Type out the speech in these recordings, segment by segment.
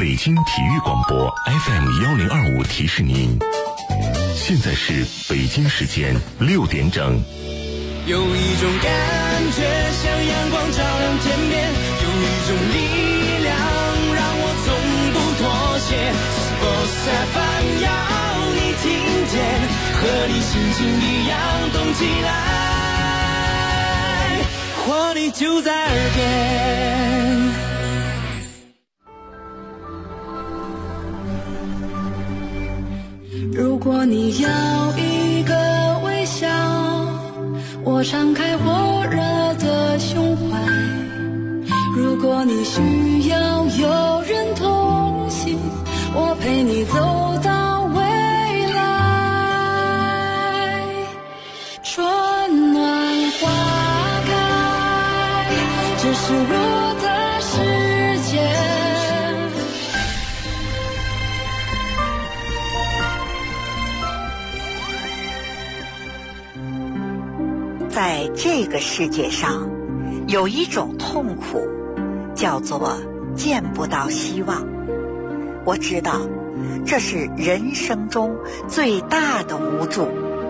北京体育广播 FM1025提示您，现在是北京时间6点整。 有一种感觉像阳光照亮天边，有一种力量让我从不妥协。Sports FM 要你听见，和你心情一样动起来，活力就在耳边。 如果你要一个微笑，我敞开火热的胸怀。如果你需要有人同行，我陪你走到未来。春暖花开，这是我的世界。 在这个世界上，有一种痛苦，叫做见不到希望。我知道，这是人生中最大的无助。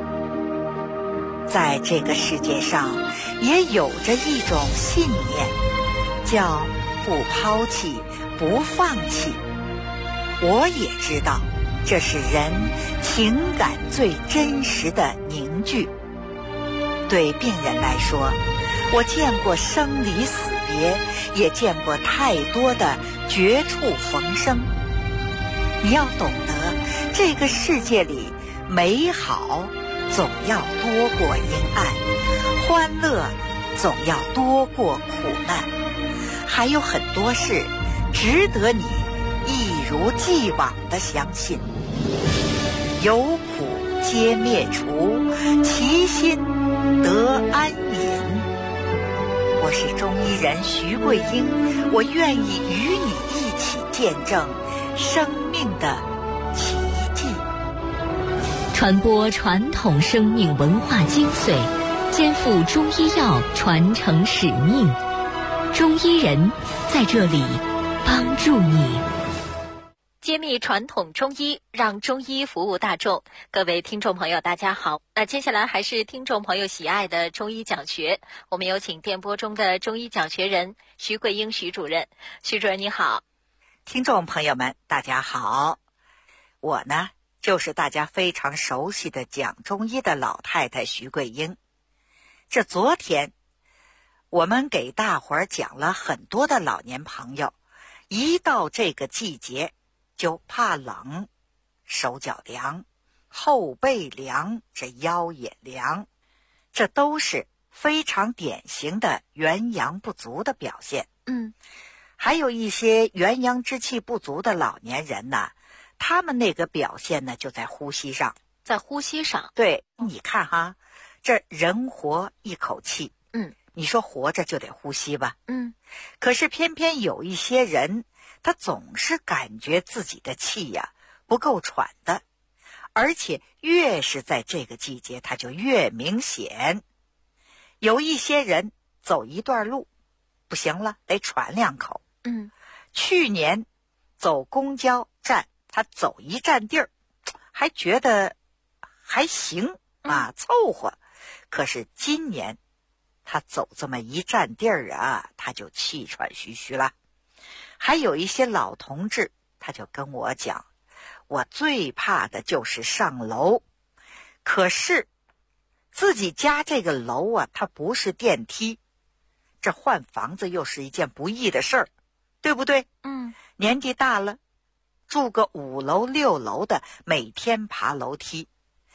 在这个世界上，也有着一种信念，叫不抛弃，不放弃。我也知道，这是人情感最真实的凝聚。对病人来说，我见过生离死别，也见过太多的绝处逢生。你要懂得，这个世界里美好总要多过阴暗，欢乐总要多过苦难，还有很多事值得你一如既往地相信。有苦皆灭除，其心得安隐。我是中医人徐桂英，我愿意与你一起见证生命的奇迹， 传播传统生命文化精髓，肩负中医药传承使命。中医人在这里帮助你。 揭秘传统中医，让中医服务大众。各位听众朋友大家好，那接下来还是听众朋友喜爱的中医讲学，我们有请电波中的中医讲学人徐桂英徐主任。徐主任你好。 听众朋友们大家好，我呢就是大家非常熟悉的讲中医的老太太徐桂英。这昨天我们给大伙儿讲了很多的老年朋友，一到这个季节就怕冷，手脚凉，后背凉，这腰也凉，这都是非常典型的元阳不足的表现。还有一些元阳之气不足的老年人呢，他们那个表现呢就在呼吸上。 在呼吸上？ 对，你看哈，这人活一口气，你说活着就得呼吸吧，可是偏偏有一些人，他总是感觉自己的气呀不够喘的，而且越是在这个季节他就越明显。有一些人走一段路不行了，得喘2口。去年走公交站，他走一站地儿还觉得还行啊，凑合。可是今年他走这么一站地儿啊，他就气喘吁吁了。还有一些老同志，他就跟我讲，我最怕的就是上楼，可是自己家这个楼啊，它不是电梯，这换房子又是一件不易的事儿，对不对？年纪大了，住个5楼6楼的，每天爬楼梯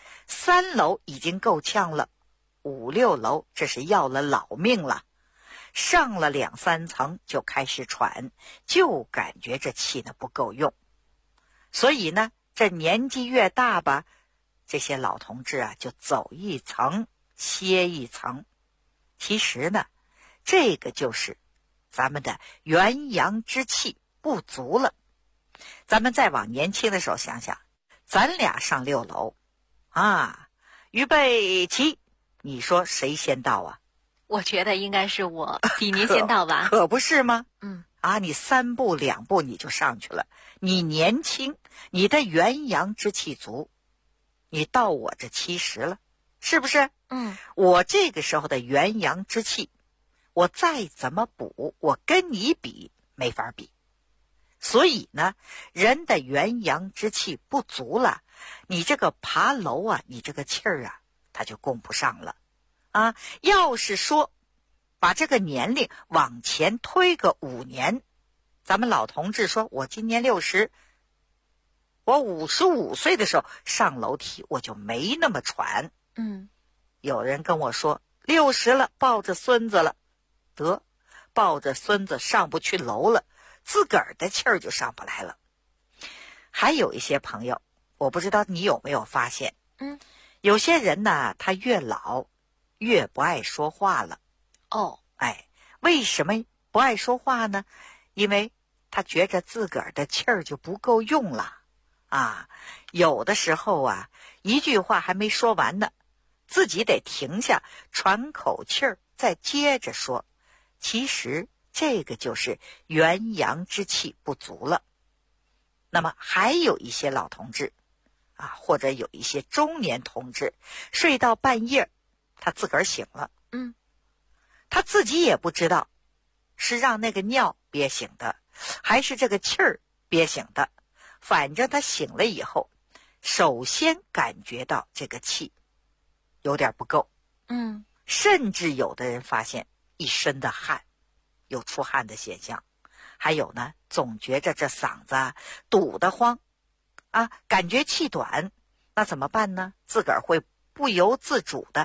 ，3楼已经够呛了，5、6楼这是要了老命了。上了2、3层就开始喘，就感觉这气呢不够用。所以呢，这年纪越大吧，这些老同志啊就走一层歇一层。其实呢，这个就是咱们的元阳之气不足了。咱们再往年轻的时候想想，咱俩上6楼啊，预备起，你说谁先到啊？ 我觉得应该是我比您先到吧。 可不是吗？ 啊，你3步2步你就上去了，你年轻，你的元阳之气足，你到我这70了，是不是？我这个时候的元阳之气，我再怎么补，我跟你比没法比。所以呢，人的元阳之气不足了，你这个爬楼啊，你这个气儿啊，它就供不上了啊。要是说把这个年龄往前推个5年，咱们老同志说，我今年60，我55岁的时候上楼梯我就没那么喘。有人跟我说60了，抱着孙子了，得，抱着孙子上不去楼了，自个儿的气儿就上不来了。还有一些朋友，我不知道你有没有发现，有些人呢，他越老越不爱说话了。为什么不爱说话呢？因为他觉着自个儿的气儿就不够用了啊。有的时候啊，一句话还没说完呢，自己得停下喘口气儿再接着说。其实这个就是元阳之气不足了。那么还有一些老同志啊，或者有一些中年同志，睡到半夜他自个儿醒了，他自己也不知道是让那个尿憋醒的，还是这个气儿憋醒的。反正他醒了以后，首先感觉到这个气有点不够，甚至有的人发现一身的汗，有出汗的现象。还有呢，总觉着这嗓子堵得慌啊，感觉气短，那怎么办呢？自个儿会不由自主的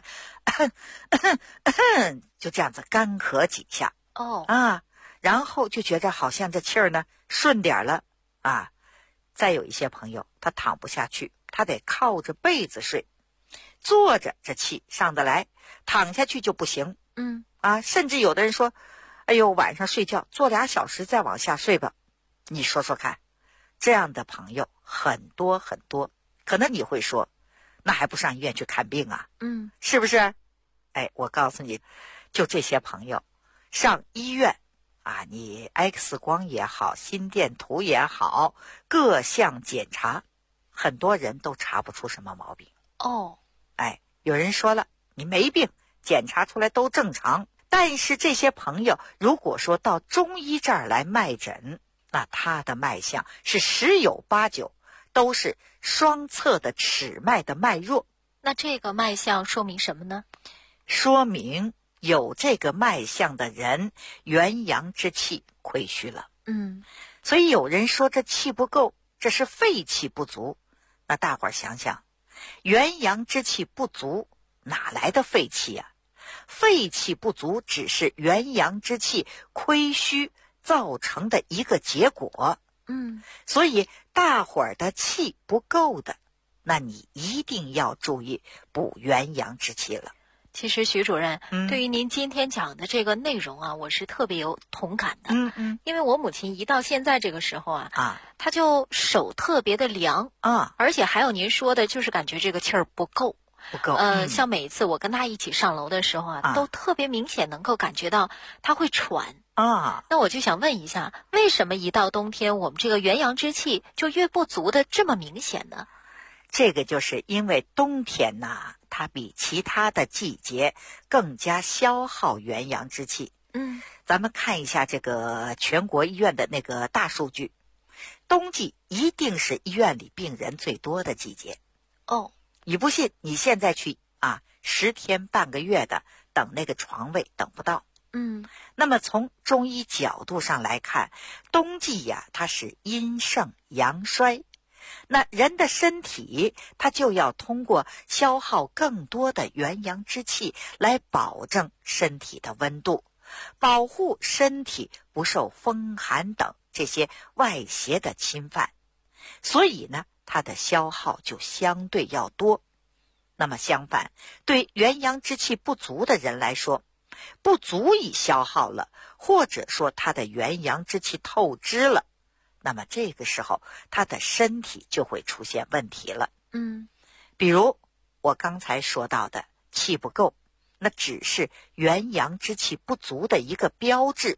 就这样子干咳几下然后就觉着好像这气儿呢顺点了啊。再有一些朋友，他躺不下去，他得靠着被子睡，坐着这气上得来，躺下去就不行。甚至有的人说，哎呦，晚上睡觉坐2小时再往下睡吧。你说说看，这样的朋友很多很多。可能你会说，那还不上医院去看病啊？是不是？我告诉你，就这些朋友上医院啊，你 X 光也好，心电图也好，各项检查，很多人都查不出什么毛病。有人说了，你没病，检查出来都正常。但是这些朋友如果说到中医这儿来脉诊，那他的脉象是10有8九都是双侧的尺脉的脉弱。 那这个脉象说明什么呢？ 说明有这个脉象的人元阳之气亏虚了。所以有人说这气不够，这是肺气不足。那大伙儿想想，元阳之气不足，哪来的肺气啊？肺气不足只是元阳之气亏虚造成的一个结果。所以大伙儿的气不够的，那你一定要注意补元阳之气了。 其实徐主任，对于您今天讲的这个内容啊，我是特别有同感的。因为我母亲一到现在这个时候她就手特别的凉而且还有您说的，就是感觉这个气儿不够。像每一次我跟她一起上楼的时候都特别明显能够感觉到她会喘那我就想问一下，为什么一到冬天我们这个元阳之气就越不足的这么明显呢？ 这个就是因为冬天它比其他的季节更加消耗元阳之气。咱们看一下这个全国医院的那个大数据，冬季一定是医院里病人最多的季节。你不信，你现在去10天半个月的等那个床位等不到。那么从中医角度上来看，冬季它是阴盛阳衰，那人的身体它就要通过消耗更多的元阳之气来保证身体的温度，保护身体不受风寒等这些外邪的侵犯，所以呢它的消耗就相对要多。那么相反，对元阳之气不足的人来说，不足以消耗了，或者说他的元阳之气透支了，那么这个时候他的身体就会出现问题了。比如我刚才说到的气不够，那只是元阳之气不足的一个标志。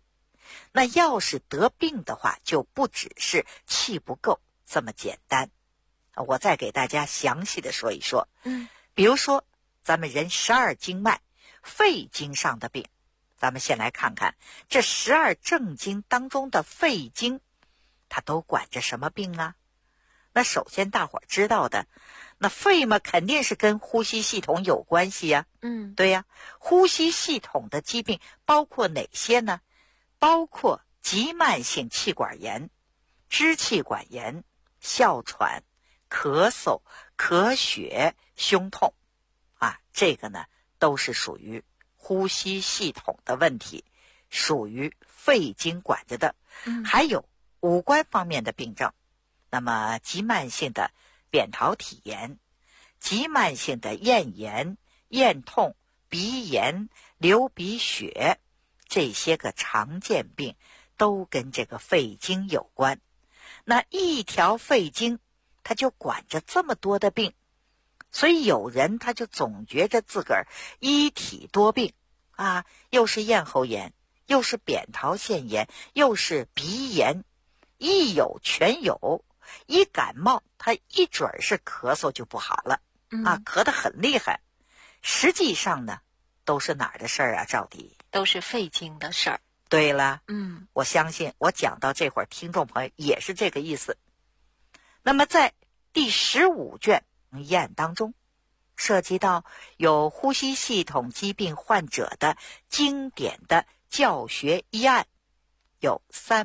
那要是得病的话，就不只是气不够这么简单。我再给大家详细的说一说。比如说咱们人12经脉肺经上的病，咱们先来看看这12正经当中的肺经，它都管着什么病啊？那首先大伙儿知道的，那肺嘛肯定是跟呼吸系统有关系呀。对呀，呼吸系统的疾病包括哪些呢？包括急慢性气管炎、支气管炎、哮喘、咳嗽、咳血、胸痛啊，这个呢都是属于呼吸系统的问题，属于肺经管着的。还有五官方面的病症，那么急慢性的扁桃体炎、急慢性的咽炎、咽痛、鼻炎、流鼻血，这些个常见病都跟这个肺经有关。那一条肺经它就管着这么多的病，所以有人他就总觉着自个儿一体多病啊，又是咽喉炎，又是扁桃腺炎，又是鼻炎，一有全有。一感冒他一准儿是咳嗽就不好了啊，咳得很厉害。实际上呢都是哪儿的事儿啊？赵迪， 都是肺经的事儿。 对了，我相信我讲到这会儿听众朋友也是这个意思。那么在第15卷议案当中，涉及到有呼吸系统疾病患者的经典的教学议案有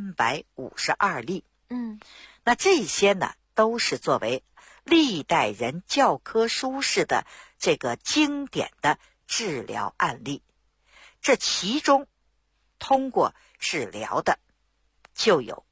352例。那这些呢都是作为历代人教科书式的这个经典的治疗案例。这其中通过治疗的就有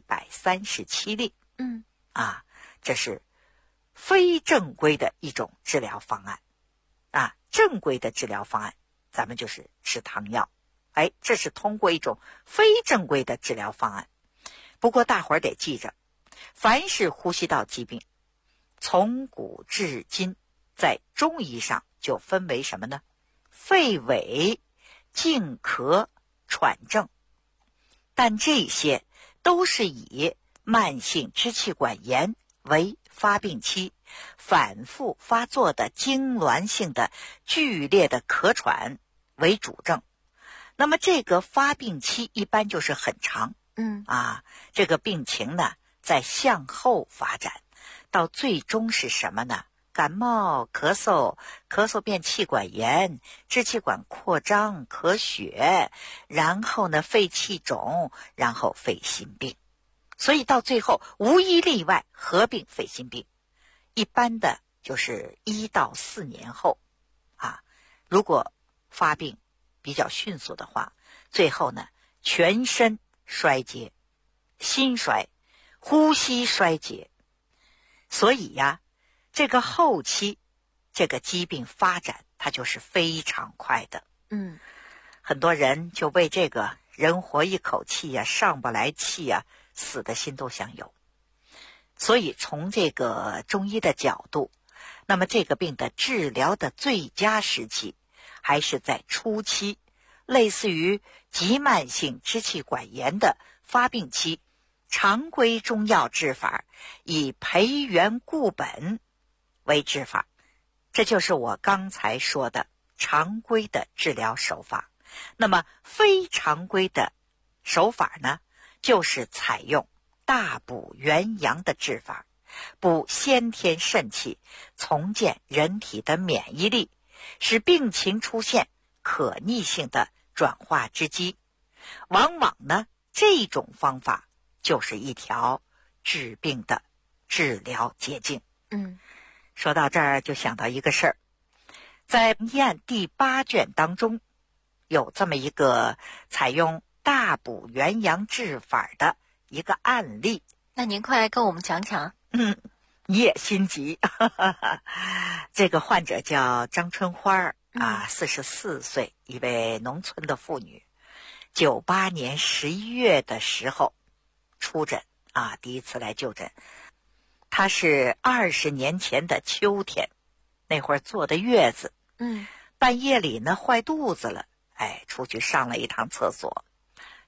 137例。这是非正规的一种治疗方案啊。正规的治疗方案咱们就是吃汤药，这是通过一种非正规的治疗方案。不过大伙儿得记着，凡是呼吸道疾病从古至今在中医上就分为什么呢？肺痿、静咳、喘症。但这些都是以慢性支气管炎为发病期，反复发作的痉挛性的剧烈的咳喘为主症。那么这个发病期一般就是很长，这个病情呢在向后发展，到最终是什么呢？感冒、咳嗽，咳嗽变气管炎，支气管扩张、咳血，然后呢肺气肿，然后肺心病。所以到最后无一例外合并肺心病。一般的就是1到4年后如果发病比较迅速的话，最后呢全身衰竭，心衰，呼吸衰竭。所以呀这个后期这个疾病发展它就是非常快的。很多人就为这个人活一口气呀，上不来气呀，死的心都想有。所以从这个中医的角度，那么这个病的治疗的最佳时期还是在初期，类似于急慢性支气管炎的发病期，常规中药治法以培元固本为治法。这就是我刚才说的常规的治疗手法。那么非常规的手法呢，就是采用大补元阳的治法，补先天肾气，重建人体的免疫力，使病情出现可逆性的转化之机。往往呢这种方法就是一条治病的治疗捷径。说到这儿就想到一个事儿，在议案第8卷当中有这么一个采用大补元阳治法的一个案例。 那您快来跟我们讲讲。 你也心急。这个患者叫张春花44岁，一位农村的妇女。98年11月的时候出诊第一次来就诊。她是20年前的秋天，那会儿坐的月子，半夜里呢坏肚子了，出去上了一趟厕所，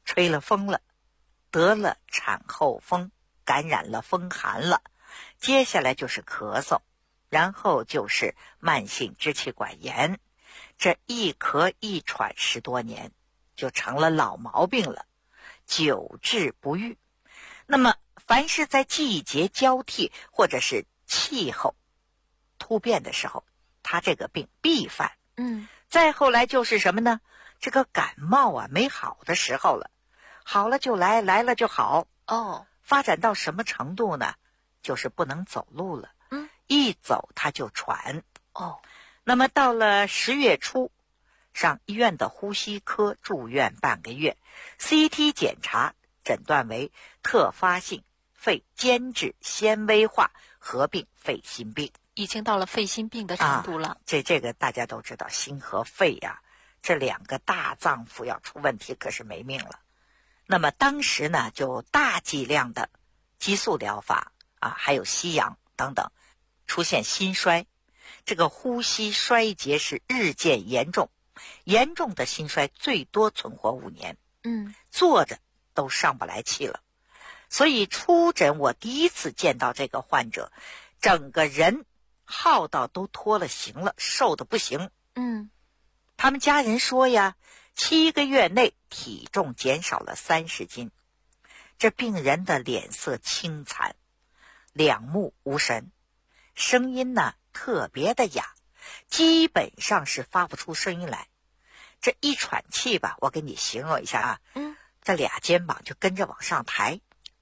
吹了风了，得了产后风，感染了风寒了，接下来就是咳嗽，然后就是慢性支气管炎，这一咳一喘10多年，就成了老毛病了，久治不愈。那么凡是在季节交替或者是气候突变的时候，他这个病必犯。再后来就是什么呢？这个感冒啊没好的时候了，好了就来，来了就好。发展到什么程度呢？就是不能走路了。一走他就喘。那么到了10月初，上医院的呼吸科住院半个月， CT 检查诊断为特发性肺间质纤维化合并肺心病。 已经到了肺心病的程度了。 这个大家都知道，心和肺呀，这2个大脏腑要出问题可是没命了。那么当时呢，就大剂量的激素疗法还有吸氧等等，出现心衰，这个呼吸衰竭是日渐严重，严重的心衰最多存活5年。坐着都上不来气了。所以出诊我第一次见到这个患者，整个人耗到都脱了形了，瘦得不行。他们家人说呀，7个月内体重减少了30斤。这病人的脸色清惨，两目无神，声音呢特别的哑，基本上是发不出声音来。这一喘气吧，我给你形容一下这俩肩膀就跟着往上抬。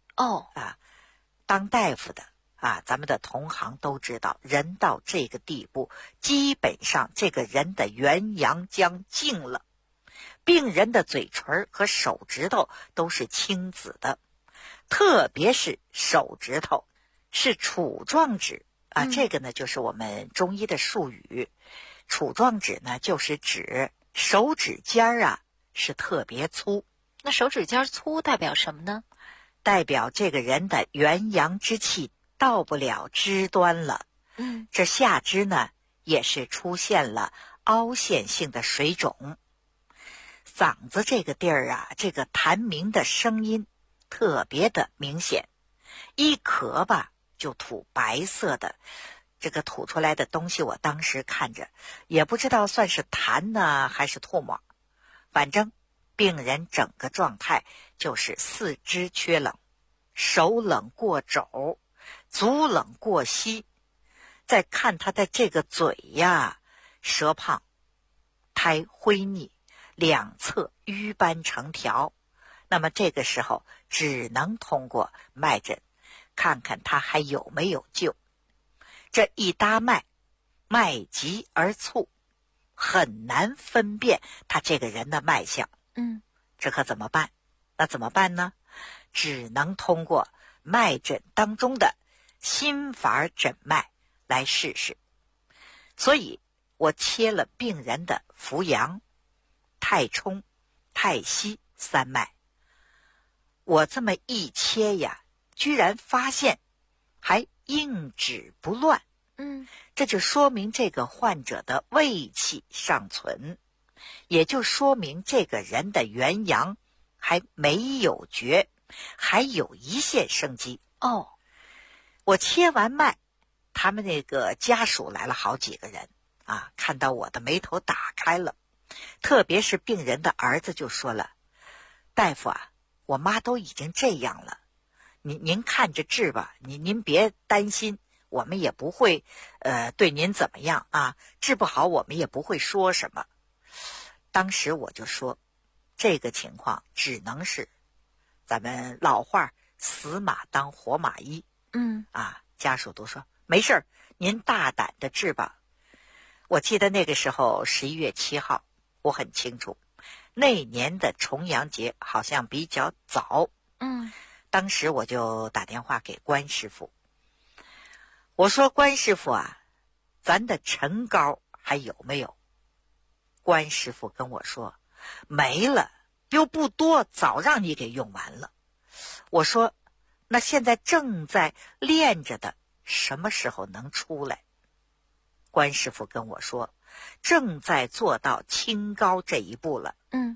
当大夫的咱们的同行都知道，人到这个地步，基本上这个人的元阳将尽了。病人的嘴唇和手指头都是青紫的，特别是手指头是杵状指这个呢就是我们中医的术语。杵状指呢就是指手指尖是特别粗。 那手指尖粗代表什么呢？ 代表这个人的元阳之气到不了肢端了。这下肢呢也是出现了凹陷性的水肿。嗓子这个地儿这个痰鸣的声音特别的明显，一咳吧就吐白色的，这个吐出来的东西我当时看着也不知道算是痰呢还是唾沫，反正病人整个状态就是四肢缺冷，手冷过肘，足冷过膝。再看他的这个嘴舌胖，苔灰腻，两侧瘀斑成条。那么这个时候只能通过脉诊看看他还有没有救。这一搭脉，脉急而促，很难分辨他这个人的脉象。这可怎么办？那怎么办呢？只能通过脉诊当中的心法诊脉来试试。所以我切了病人的扶阳、太冲、太溪三脉。我这么一切居然发现还应止不乱。这就说明这个患者的胃气尚存，也就说明这个人的元阳还没有绝，还有一线生机。我切完脉，他们那个家属来了好几个人看到我的眉头打开了，特别是病人的儿子就说了，大夫我妈都已经这样了，您看着治吧，您别担心，我们也不会对您怎么样治不好我们也不会说什么。当时我就说，这个情况只能是咱们老话死马当活马医。家属都说没事儿，您大胆的治吧。我记得那个时候11月7号，我很清楚，那年的重阳节好像比较早。当时我就打电话给关师傅，我说关师傅咱的陈膏还有没有？关师傅跟我说没了，又不多，早让你给用完了。我说那现在正在练着的什么时候能出来？关师傅跟我说正在做到清膏这一步了。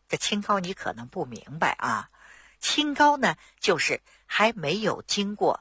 这清高你可能不明白啊，清高呢就是还没有经过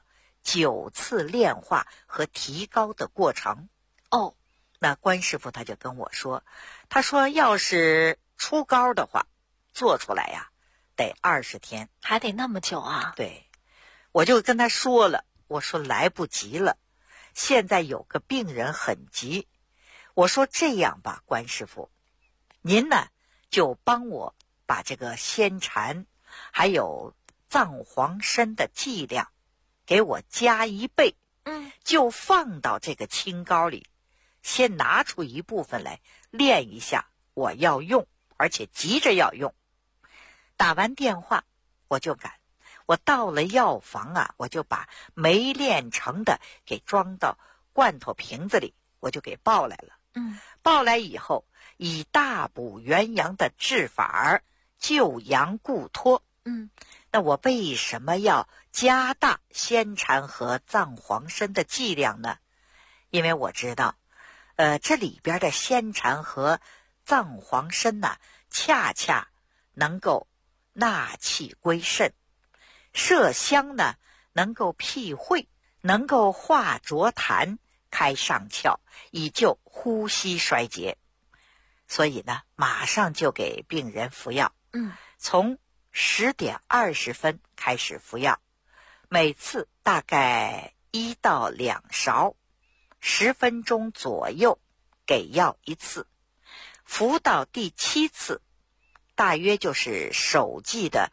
9次炼化和提高的过程。 哦， 那关师傅他就跟我说，他说要是出膏的话，做出来呀得20天。 还得那么久啊？ 对，我就跟他说了，我说来不及了，现在有个病人很急，我说这样吧，关师傅，您呢就帮我把这个仙蝉还有藏黄参的剂量给我加1倍，就放到这个清膏里，先拿出一部分来炼一下，我要用，而且急着要用。打完电话我就赶，我到了药房啊，我就把没炼成的给装到罐头瓶子里，我就给抱来了。抱来以后，以大补元阳的治法救阳固脱。那我为什么要加大仙蝉和藏黄参的剂量呢？因为我知道这里边的仙蝉和藏黄参呢，恰恰能够纳气归肾，麝香呢能够辟秽，能够化浊痰，开上窍，以救呼吸衰竭。所以呢，马上就给病人服药。从10点20分开始服药，每次大概1到2勺，10分钟左右给药一次。服到第7次，大约就是手剂的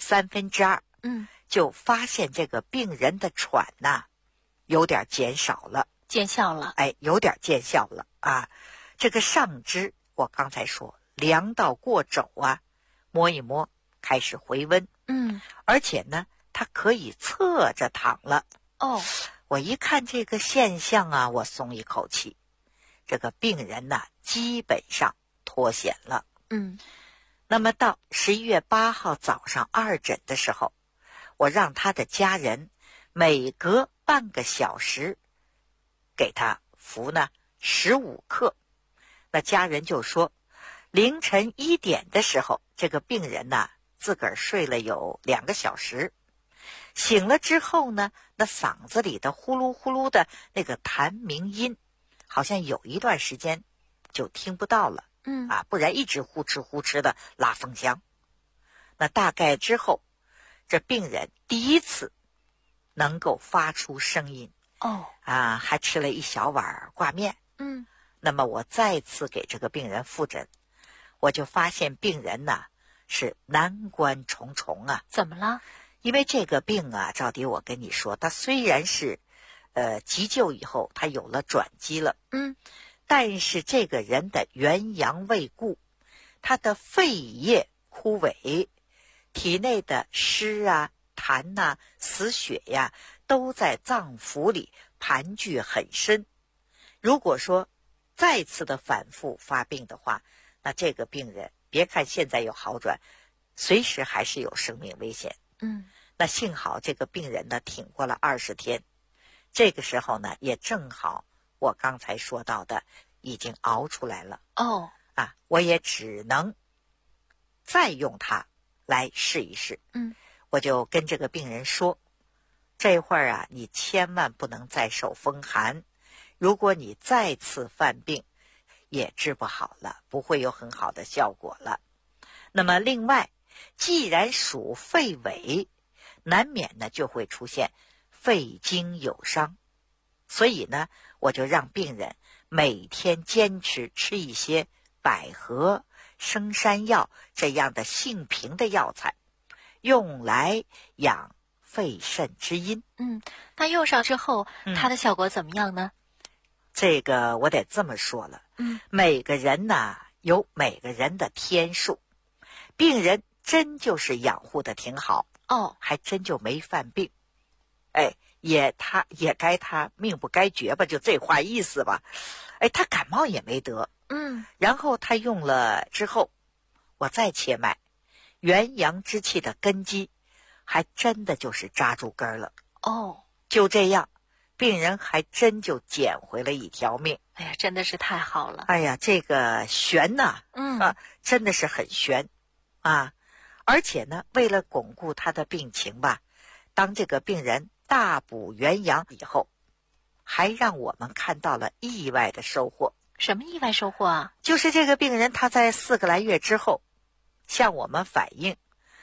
2/3，就发现这个病人的喘呐有点减少了， 见效了。 有点见效了啊。这个上肢我刚才说凉到过肘啊，摸一摸开始回温。而且呢他可以侧着躺了。我一看这个现象啊，我松一口气，这个病人呢基本上脱险了。那么到11月8号早上2诊的时候，我让他的家人每隔半个小时给他服呢15克。那家人就说，凌晨1点的时候，这个病人呢自个儿睡了有2个小时，醒了之后呢，那嗓子里的呼噜呼噜的那个痰鸣音，好像有一段时间就听不到了。不然一直呼哧呼哧的拉风箱。那大概之后，这病人第一次能够发出声音。还吃了1小碗挂面。那么我再次给这个病人复诊，我就发现病人呢是难关重重啊。 怎么了？ 因为这个病啊，照底我跟你说，它虽然是急救以后它有了转机了，但是这个人的元阳未固，他的肺叶枯萎，体内的湿啊、痰啊、死血呀，都在脏腑里盘踞很深。如果说再次的反复发病的话，那这个病人别看现在有好转，随时还是有生命危险。那幸好这个病人呢挺过了20天，这个时候呢也正好我刚才说到的已经熬出来了。我也只能再用它来试一试。我就跟这个病人说，这会儿啊你千万不能再受风寒，如果你再次犯病也治不好了，不会有很好的效果了。那么另外，既然属肺痿，难免呢就会出现肺经有伤，所以呢我就让病人每天坚持吃一些百合、生山药这样的性平的药材，用来养肺肾之阴。 那用上之后它的效果怎么样呢？ 这个我得这么说了，每个人呢有每个人的天数，病人真就是养护的挺好，还真就没犯病，也该他命不该绝吧，就这话意思吧。他感冒也没得，然后他用了之后，我再切脉，元阳之气的根基还真的就是扎住根了。就这样，病人还真就捡回了一条命。 真的是太好了。 这个悬呐，真的是很悬啊。而且呢，为了巩固他的病情吧，当这个病人大补元阳以后，还让我们看到了意外的收获。 什么意外收获啊？ 就是这个病人他在4个来月之后向我们反映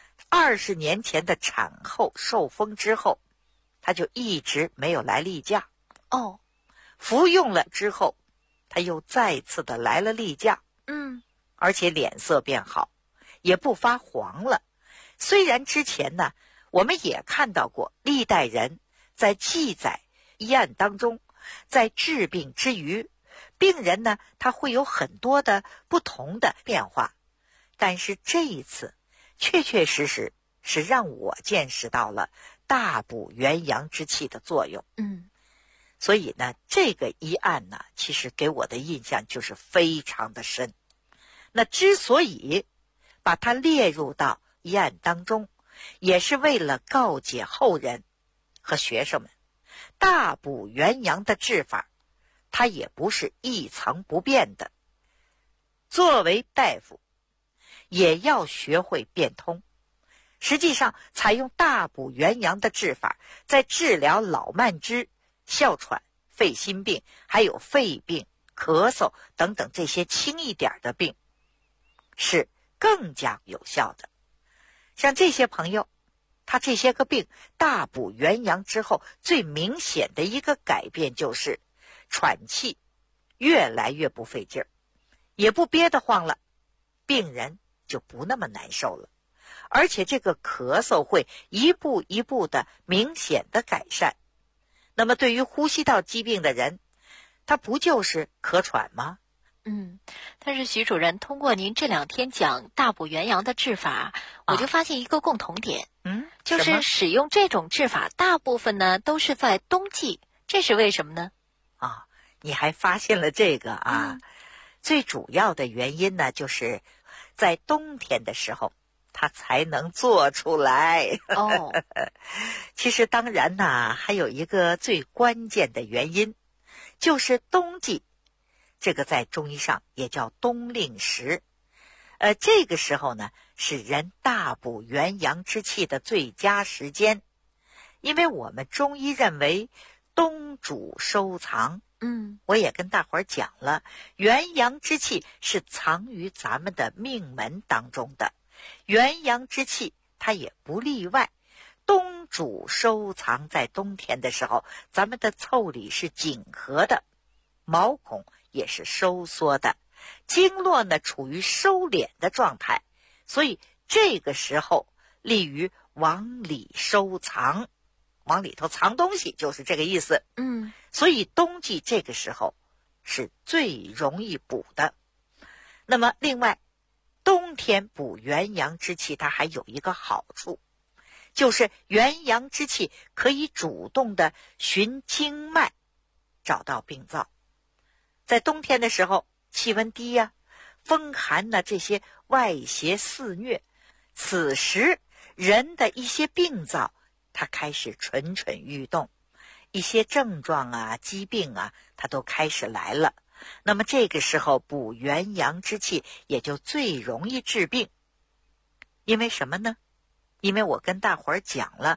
，20年前的产后受风之后，他就一直没有来例假。 哦， 服用了之后，他又再次的来了例假。而且脸色变好，也不发黄了。虽然之前呢，我们也看到过历代人在记载医案当中，在治病之余，病人呢他会有很多的不同的变化，但是这一次确确实实是让我见识到了大补元阳之气的作用。所以呢，这个医案呢，其实给我的印象就是非常的深。那之所以把它列入到医案当中，也是为了告诫后人和学生们，大补元阳的治法，它也不是一成不变的。作为大夫，也要学会变通。实际上，采用大补元阳的治法，在治疗老慢支、哮喘、肺心病，还有肺病、咳嗽等等这些轻一点的病，是更加有效的。像这些朋友，他这些个病大补元阳之后，最明显的一个改变就是喘气越来越不费劲儿，也不憋得慌了，病人就不那么难受了。而且这个咳嗽会一步一步的明显的改善。那么对于呼吸道疾病的人，他不就是咳喘吗？ 但是徐主任，通过您这2天讲大补元阳的治法，我就发现一个共同点，就是使用这种治法大部分呢都是在冬季，这是为什么呢？ 你还发现了这个啊？最主要的原因呢，就是在冬天的时候它才能做出来。其实当然呢，还有一个最关键的原因，就是冬季，这个在中医上也叫冬令时。这个时候呢，是人大补元阳之气的最佳时间。因为我们中医认为冬主收藏，我也跟大伙儿讲了，元阳之气是藏于咱们的命门当中的，元阳之气它也不例外。冬主收藏，在冬天的时候，咱们的腠理是紧合的，毛孔也是收缩的，经络呢处于收敛的状态，所以这个时候利于往里收藏，往里头藏东西，就是这个意思。所以冬季这个时候是最容易补的。那么另外，冬天补元阳之气，它还有一个好处，就是元阳之气可以主动的循经脉找到病灶。在冬天的时候，气温低呀，风寒呢，这些外邪肆虐，此时人的一些病灶它开始蠢蠢欲动，一些症状啊、疾病啊，它都开始来了。那么这个时候补元阳之气也就最容易治病。因为什么呢？因为我跟大伙儿讲了，